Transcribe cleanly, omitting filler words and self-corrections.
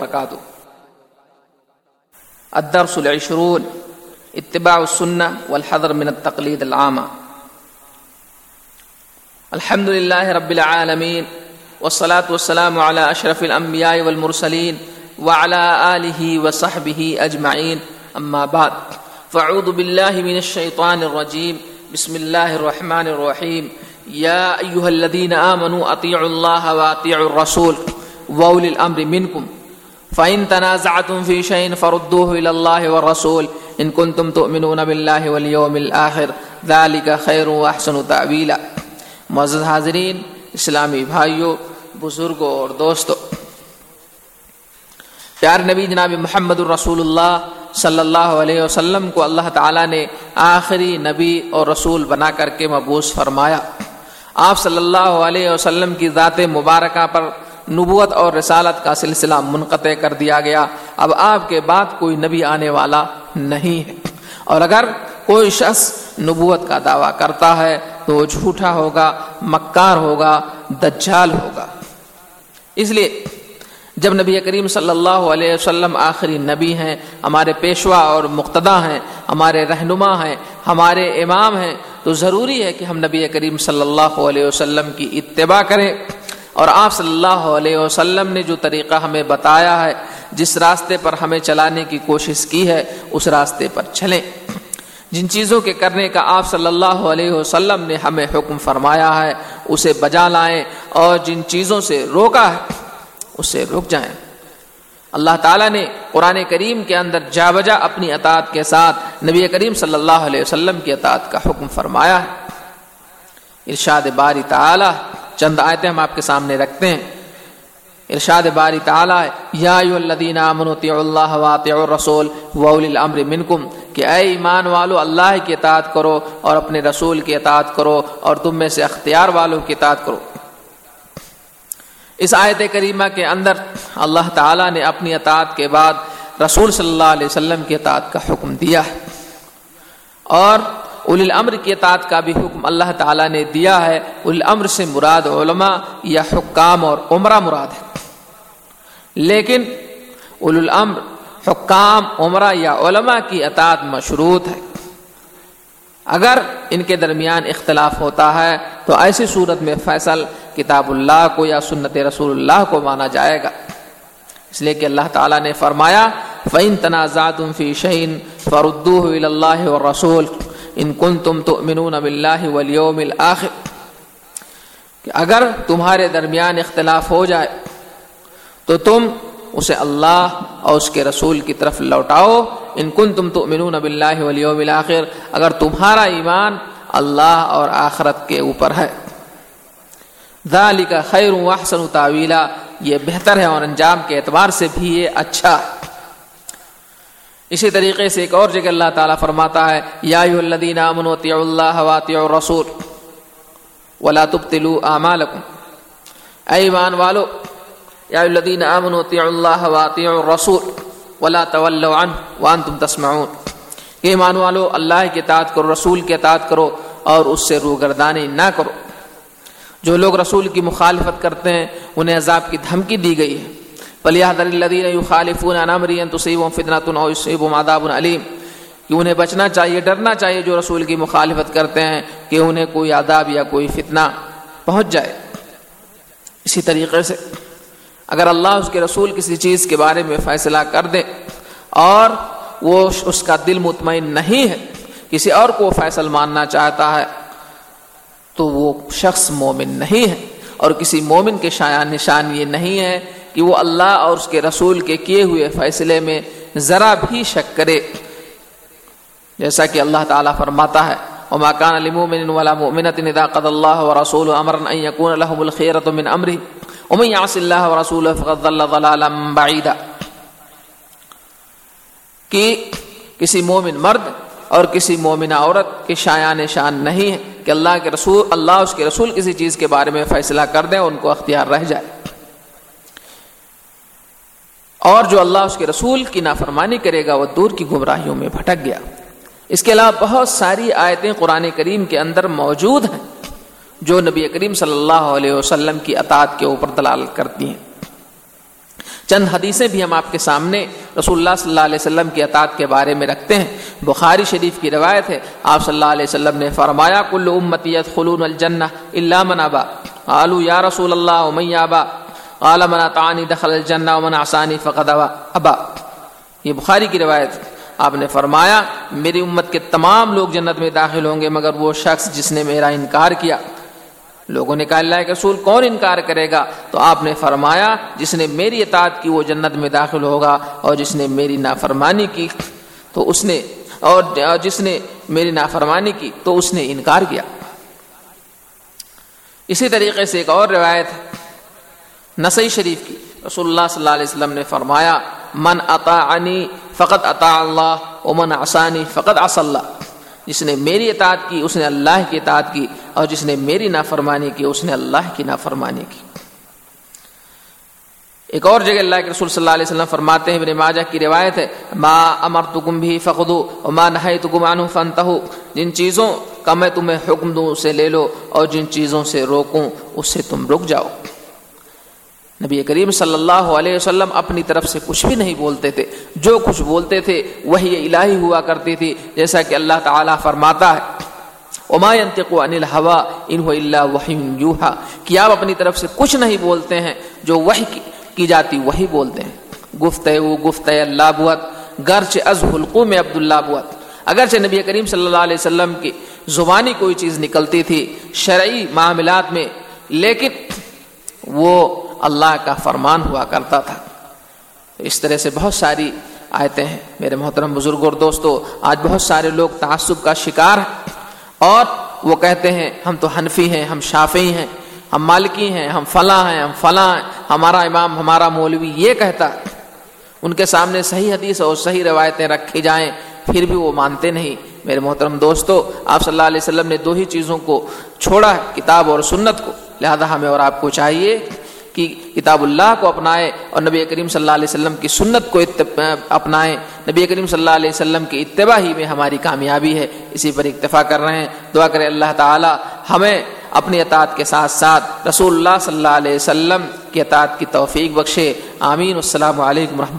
وبركاته. الدرس العشرون اتباع السنة والحذر من التقليد العامة. الحمد لله رب العالمين والصلاة والسلام على أشرف الأنبياء والمرسلين وعلى آله وصحبه أجمعين. أما بعد فأعوذ بالله من الشيطان الرجيم. بسم الله الرحمن الرحيم. يا أيها الذين آمنوا أطيعوا الله وأطيعوا الرسول وأولي الأمر منكم فإن تنازعتم في شيء فردوه إلى الله والرسول إن كنتم تؤمنون بالله واليوم الآخر ذلك خير وأحسن تأويلا. معزز حاضرین، اسلامی بھائیوں، بزرگوں اور دوستوں، پیارے نبی جناب محمد الرسول اللہ صلی اللہ علیہ وسلم کو اللہ تعالیٰ نے آخری نبی اور رسول بنا کر کے مبعوث فرمایا. آپ صلی اللہ علیہ وسلم کی ذات مبارکہ پر نبوت اور رسالت کا سلسلہ منقطع کر دیا گیا. اب آپ کے بعد کوئی نبی آنے والا نہیں ہے، اور اگر کوئی شخص نبوت کا دعویٰ کرتا ہے تو وہ جھوٹا ہوگا، مکار ہوگا، دجال ہوگا. اس لیے جب نبی کریم صلی اللہ علیہ وسلم آخری نبی ہیں، ہمارے پیشوا اور مقتدا ہیں، ہمارے رہنما ہیں، ہمارے امام ہیں، تو ضروری ہے کہ ہم نبی کریم صلی اللہ علیہ وسلم کی اتباع کریں، اور آپ صلی اللہ علیہ وسلم نے جو طریقہ ہمیں بتایا ہے، جس راستے پر ہمیں چلانے کی کوشش کی ہے، اس راستے پر چلیں. جن چیزوں کے کرنے کا آپ صلی اللہ علیہ وسلم نے ہمیں حکم فرمایا ہے اسے بجا لائیں، اور جن چیزوں سے روکا ہے اس سے رک جائیں. اللہ تعالیٰ نے قرآن کریم کے اندر جا بجا اپنی اطاعت کے ساتھ نبی کریم صلی اللہ علیہ وسلم کی اطاعت کا حکم فرمایا ہے. ارشاد باری تعالیٰ، چند آیتیں ہم آپ کے سامنے رکھتے ہیں. ارشاد باری تعالیٰ ہے، یا ایھا الذین آمنوا اطیعوا اللہ واطیعوا الرسول واولی الامر منکم، کہ اے ایمان والو اللہ کی اطاعت کرو اور اپنے رسول کی اطاعت کرو، اور تم میں سے اختیار والوں کی اطاعت کرو. اس آیت کریمہ کے اندر اللہ تعالیٰ نے اپنی اطاعت کے بعد رسول صلی اللہ علیہ وسلم کی اطاعت کا حکم دیا ہے، اور اولی الامر کی اطاعت کا بھی حکم اللہ تعالیٰ نے دیا ہے. اولی الامر سے مراد علماء یا حکام اور عمرہ مراد ہے، لیکن اولی الامر، حکام، عمرہ یا علماء کی اطاعت مشروط ہے. اگر ان کے درمیان اختلاف ہوتا ہے تو ایسی صورت میں فیصل کتاب اللہ کو یا سنت رسول اللہ کو مانا جائے گا. اس لیے کہ اللہ تعالیٰ نے فرمایا فَإِن تَنَازَعْتُمْ فِي شَيْءٍ فَرُدُّوهُ إِلَى اللَّهِ وَالرَّسُولِ إِن كُنتُمْ تُؤْمِنُونَ بِاللَّهِ وَالْيَوْمِ الْآخِرِ، کہ اگر تمہارے درمیان اختلاف ہو جائے تو تم اسے اللہ اور اس کے رسول کی طرف لوٹاؤ. ان کنتم تؤمنون باللہ والیوم الآخر، اگر تمہارا ایمان اللہ اور آخرت کے اوپر ہے. ذالک خیر واحسن تاویلا، یہ بہتر ہے اور انجام کے اعتبار سے بھی یہ اچھا ہے. اسی طریقے سے ایک اور جگہ اللہ تعالیٰ فرماتا ہے یا ایھا الذین آمنوا اطیعوا اللہ واطیعوا الرسول ولا تبطلوا اعمالکم، اے ایمان والو، یا الذین آمنوا اطیعوا اللہ واطیعوا الرسول ولا تولوا عنہ وانتم تسمعون، کہ ایمان والو اللہ کی اطاعت کرو، رسول کی اطاعت کرو اور اس سے روگردانی نہ کرو. جو لوگ رسول کی مخالفت کرتے ہیں انہیں عذاب کی دھمکی دی گئی ہے. فَلْيَحْذَرِ الَّذِينَ يُخَالِفُونَ عَنْ أَمْرِهِ أَن تُصِيبَهُمْ فِتْنَةٌ أَوْ يُصِيبَهُمْ عَذَابٌ أَلِيمٌ، کہ انہیں بچنا چاہیے، ڈرنا چاہیے جو رسول کی مخالفت کرتے ہیں کہ انہیں کوئی عذاب یا کوئی فتنہ پہنچ جائے. اسی طریقے سے اگر اللہ اس کے رسول کسی چیز کے بارے میں فیصلہ کر دے اور وہ اس کا دل مطمئن نہیں ہے، کسی اور کو فیصل ماننا چاہتا ہے، تو وہ شخص مومن نہیں ہے. اور کسی مومن کے نشان یہ نہیں ہے کہ وہ اللہ اور اس کے رسول کے کیے ہوئے فیصلے میں ذرا بھی شک کرے. جیسا کہ اللہ تعالیٰ فرماتا ہے وَمَا كَانَ لِمُؤْمِنٍ وَلَا مُؤْمِنَةٍ إِذَا قَضَى اللَّهُ وَرَسُولُهُ أَمْرًا أَن يَكُونَ لَهُمُ الْخِيَرَةُ مِنْ أَمْرِهِمْ وَمَن يَعْصِ اللَّهَ وَرَسُولَهُ فَقَدْ ضَلَّ ضَلَالًا بَعِيدًا، کہ کسی مومن مرد اور کسی مومنہ عورت کے شان نہیں ہے کہ اللہ اس کے رسول کسی چیز کے بارے میں فیصلہ کر دیں اور ان کو اختیار رہ جائے، اور جو اللہ اس کے رسول کی نافرمانی کرے گا وہ دور کی گمراہیوں میں بھٹک گیا. اس کے علاوہ بہت ساری آیتیں قرآن کریم کے اندر موجود ہیں جو نبی کریم صلی اللہ علیہ وسلم کی اطاعت کے اوپر دلالت کرتی ہیں. چند حدیثیں بھی ہم آپ کے سامنے رسول اللہ صلی اللہ علیہ وسلم کی اطاعت کے بارے میں رکھتے ہیں۔ بخاری شریف کی روایت ہے، آپ صلی اللہ علیہ وسلم نے فرمایا کل امتی يدخلون الجنہ الا من ابا قالوا یا رسول اللہ ومن یابا قال من اطاعنی دخل الجنہ ومن عصانی فقد ابا۔ یہ بخاری کی روایت ہے۔ آپ نے فرمایا میری امت کے تمام لوگ جنت میں داخل ہوں گے مگر وہ شخص جس نے میرا انکار کیا۔ لوگوں نے کہا اللہ کے رسول کون انکار کرے گا؟ تو آپ نے فرمایا جس نے میری اطاعت کی وہ جنت میں داخل ہوگا، اور جس نے میری نافرمانی کی تو اس نے جس نے میری نافرمانی کی تو اس نے انکار کیا۔ اسی طریقے سے ایک اور روایت نسائی شریف کی، رسول اللہ صلی اللہ علیہ وسلم نے فرمایا من اطاعنی فقد اطاع اللہ ومن عصانی فقد عصى اللہ۔ جس نے میری اطاعت کی اس نے اللہ کی اطاعت کی، اور جس نے میری نافرمانی کی اس نے اللہ کی نافرمانی کی۔ ایک اور جگہ اللہ کے رسول صلی اللہ علیہ وسلم فرماتے ہیں، ابن ماجہ کی روایت ہے ما امرتکم بھی فخذوا وما نہیتکم عنہ فانتہوا۔ جن چیزوں کا میں تمہیں حکم دوں اسے لے لو، اور جن چیزوں سے روکوں اس سے تم رک جاؤ۔ نبی کریم صلی اللہ علیہ وسلم اپنی طرف سے کچھ بھی نہیں بولتے تھے، جو کچھ بولتے تھے وحی الہی ہوا کرتی تھی، جیسا کہ اللہ تعالیٰ فرماتا ہے وما ينطق عن الهوى ان هو الا وحی یوحى، کہ آپ اپنی طرف سے کچھ نہیں بولتے ہیں، جو وحی کی جاتی وہی بولتے ہیں۔ گفتہ اللہ بوت گرچہ از حلقوم عبداللہ بوت۔ اگرچہ نبی کریم صلی اللہ علیہ وسلم کی زبانی کوئی چیز نکلتی تھی شرعی معاملات میں، لیکن وہ اللہ کا فرمان ہوا کرتا تھا۔ اس طرح سے بہت ساری آیتیں ہیں۔ میرے محترم بزرگوں اور دوستو، آج بہت سارے لوگ تعصب کا شکار ہیں، اور وہ کہتے ہیں ہم تو حنفی ہیں، ہم شافعی ہیں، ہم مالکی ہیں، ہم فلاں ہیں، ہم فلاں ہیں، ہمارا امام ہمارا مولوی یہ کہتا ہے۔ ان کے سامنے صحیح حدیث اور صحیح روایتیں رکھی جائیں پھر بھی وہ مانتے نہیں۔ میرے محترم دوستو، آپ صلی اللہ علیہ وسلم نے دو ہی چیزوں کو چھوڑا ہے، کتاب اور سنت کو، لہذا ہمیں اور آپ کو چاہیے کہ کتاب اللہ کو اپنائیں اور نبی کریم صلی اللہ علیہ وسلم کی سنت کو اپنائیں۔ نبی کریم صلی اللہ علیہ وسلم کی اتباع ہی میں ہماری کامیابی ہے، اسی پر اکتفا کر رہے ہیں۔ دعا کریں اللہ تعالی ہمیں اپنی اطاعت کے ساتھ ساتھ رسول اللہ صلی اللہ علیہ وسلم کی اطاعت کی توفیق بخشے۔ آمین۔ السلام علیکم ورحمۃ اللہ۔